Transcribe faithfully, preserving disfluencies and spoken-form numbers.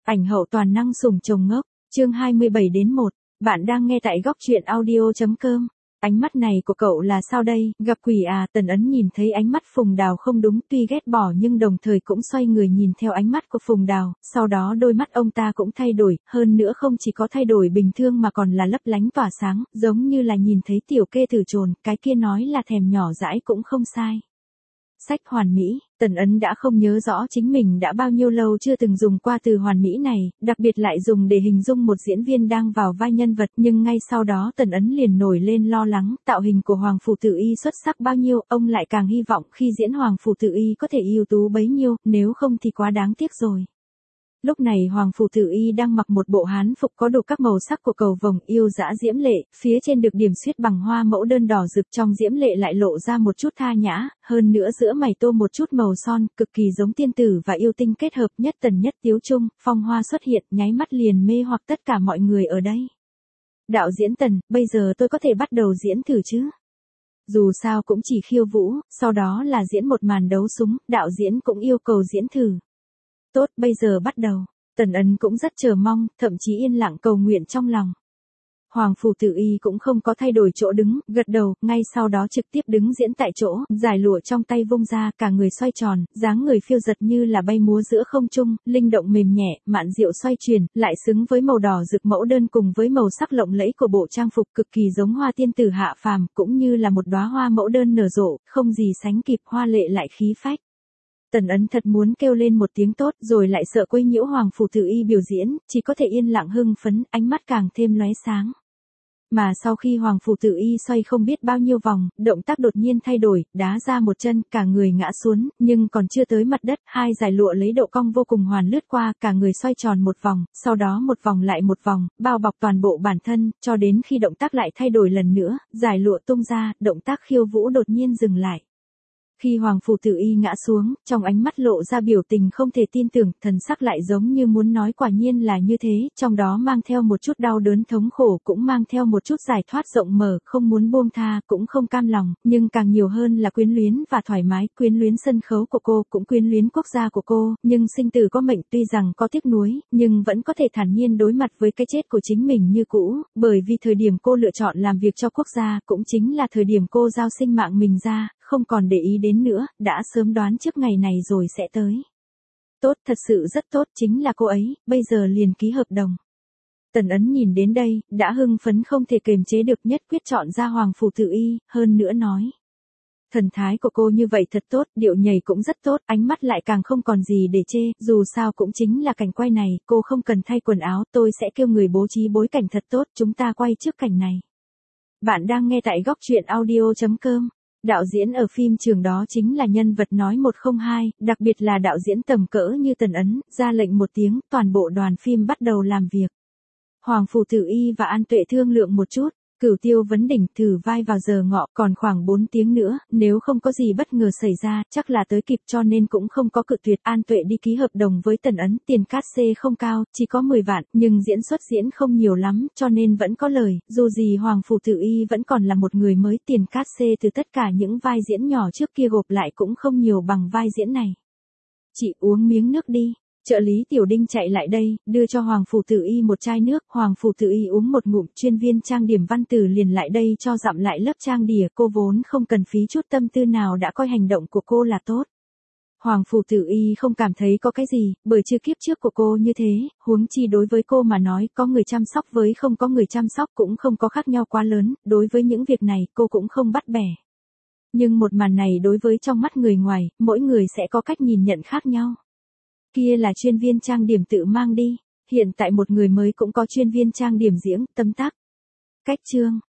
Ảnh hậu toàn năng sủng chồng ngốc, chương hai mươi bảy đến một. Bạn đang nghe tại góc truyện audio chấm com. Ánh mắt này của cậu là sao đây, gặp quỷ à? Tần Ấn nhìn thấy ánh mắt Phùng Đào không đúng, tuy ghét bỏ nhưng đồng thời cũng xoay người nhìn theo ánh mắt của Phùng Đào, sau đó đôi mắt ông ta cũng thay đổi, hơn nữa không chỉ có thay đổi bình thường mà còn là lấp lánh tỏa sáng, giống như là nhìn thấy tiểu kê thử trồn, cái kia nói là thèm nhỏ dãi cũng không sai. Sách hoàn mỹ, Tần Ấn đã không nhớ rõ chính mình đã bao nhiêu lâu chưa từng dùng qua từ hoàn mỹ này, đặc biệt lại dùng để hình dung một diễn viên đang vào vai nhân vật, nhưng ngay sau đó Tần Ấn liền nổi lên lo lắng, tạo hình của Hoàng Phủ Tử Y xuất sắc bao nhiêu, ông lại càng hy vọng khi diễn Hoàng Phủ Tử Y có thể ưu tú bấy nhiêu, nếu không thì quá đáng tiếc rồi. Lúc này Hoàng Phủ Tử Y đang mặc một bộ hán phục có đủ các màu sắc của cầu vồng, yêu dã diễm lệ, phía trên được điểm xuyết bằng hoa mẫu đơn đỏ rực, trong diễm lệ lại lộ ra một chút tha nhã, hơn nữa giữa mày tô một chút màu son, cực kỳ giống tiên tử và yêu tinh kết hợp, nhất tần nhất tiếu trung, phong hoa xuất hiện, nháy mắt liền mê hoặc tất cả mọi người ở đây. Đạo diễn Tần, bây giờ tôi có thể bắt đầu diễn thử chứ? Dù sao cũng chỉ khiêu vũ, sau đó là diễn một màn đấu súng, đạo diễn cũng yêu cầu diễn thử. Tốt, bây giờ bắt đầu. Tần Ấn cũng rất chờ mong, thậm chí yên lặng cầu nguyện trong lòng. Hoàng Phủ Tử Y cũng không có thay đổi chỗ đứng, gật đầu, ngay sau đó trực tiếp đứng diễn tại chỗ, giải lụa trong tay vung ra, cả người xoay tròn, dáng người phiêu giật như là bay múa giữa không trung, linh động mềm nhẹ, mạn diệu xoay chuyển, lại xứng với màu đỏ rực mẫu đơn cùng với màu sắc lộng lẫy của bộ trang phục cực kỳ giống hoa tiên tử hạ phàm, cũng như là một đóa hoa mẫu đơn nở rộ, không gì sánh kịp, hoa lệ lại khí phách. Tần Ấn thật muốn kêu lên một tiếng tốt rồi lại sợ quấy nhiễu Hoàng Phủ Tử Y biểu diễn, chỉ có thể yên lặng hưng phấn, ánh mắt càng thêm lóe sáng. Mà sau khi Hoàng Phủ Tử Y xoay không biết bao nhiêu vòng, động tác đột nhiên thay đổi, đá ra một chân, cả người ngã xuống, nhưng còn chưa tới mặt đất, hai dải lụa lấy độ cong vô cùng hoàn lướt qua, cả người xoay tròn một vòng, sau đó một vòng lại một vòng, bao bọc toàn bộ bản thân, cho đến khi động tác lại thay đổi lần nữa, dải lụa tung ra, động tác khiêu vũ đột nhiên dừng lại. Khi Hoàng Phủ Tử Y ngã xuống, trong ánh mắt lộ ra biểu tình không thể tin tưởng, thần sắc lại giống như muốn nói quả nhiên là như thế, trong đó mang theo một chút đau đớn thống khổ, cũng mang theo một chút giải thoát rộng mở, không muốn buông tha, cũng không cam lòng, nhưng càng nhiều hơn là quyến luyến và thoải mái, quyến luyến sân khấu của cô, cũng quyến luyến quốc gia của cô, nhưng sinh tử có mệnh, tuy rằng có tiếc nuối, nhưng vẫn có thể thản nhiên đối mặt với cái chết của chính mình như cũ, bởi vì thời điểm cô lựa chọn làm việc cho quốc gia, cũng chính là thời điểm cô giao sinh mạng mình ra, không còn để ý đến nữa, đã sớm đoán trước ngày này rồi sẽ tới. Tốt, thật sự rất tốt, chính là cô ấy, bây giờ liền ký hợp đồng. Tần Ấn nhìn đến đây, đã hưng phấn không thể kềm chế được, nhất quyết chọn ra Hoàng Phủ Tử Y, hơn nữa nói. Thần thái của cô như vậy thật tốt, điệu nhảy cũng rất tốt, ánh mắt lại càng không còn gì để chê, dù sao cũng chính là cảnh quay này, cô không cần thay quần áo, tôi sẽ kêu người bố trí bối cảnh thật tốt, chúng ta quay trước cảnh này. Bạn đang nghe tại góc truyện audio chấm com. Đạo diễn ở phim trường đó chính là nhân vật nói một không hai, đặc biệt là đạo diễn tầm cỡ như Tần Ấn, ra lệnh một tiếng, toàn bộ đoàn phim bắt đầu làm việc. Hoàng Phủ Tử Y và An Tuệ thương lượng một chút, Cửu Tiêu vấn đỉnh thử vai vào giờ ngọ, còn khoảng bốn tiếng nữa, nếu không có gì bất ngờ xảy ra, chắc là tới kịp, cho nên cũng không có cự tuyệt. An Tuệ đi ký hợp đồng với Tần Ấn, tiền cát xê không cao, chỉ có mười vạn, nhưng diễn xuất diễn không nhiều lắm, cho nên vẫn có lời, dù gì Hoàng Phủ Tử Y vẫn còn là một người mới, tiền cát xê từ tất cả những vai diễn nhỏ trước kia gộp lại cũng không nhiều bằng vai diễn này. Chị uống miếng nước đi. Trợ lý Tiểu Đinh chạy lại đây, đưa cho Hoàng Phủ Tử Y một chai nước, Hoàng Phủ Tử Y uống một ngụm, chuyên viên trang điểm Văn Tử liền lại đây cho dặm lại lớp trang đỉa, cô vốn không cần phí chút tâm tư nào đã coi hành động của cô là tốt. Hoàng Phủ Tử Y không cảm thấy có cái gì, bởi chưa kiếp trước của cô như thế, huống chi đối với cô mà nói, có người chăm sóc với không có người chăm sóc cũng không có khác nhau quá lớn, đối với những việc này cô cũng không bắt bẻ. Nhưng một màn này đối với trong mắt người ngoài, mỗi người sẽ có cách nhìn nhận khác nhau. Kia là chuyên viên trang điểm tự mang đi, hiện tại một người mới cũng có chuyên viên trang điểm diễn, tâm tác. Cách chương,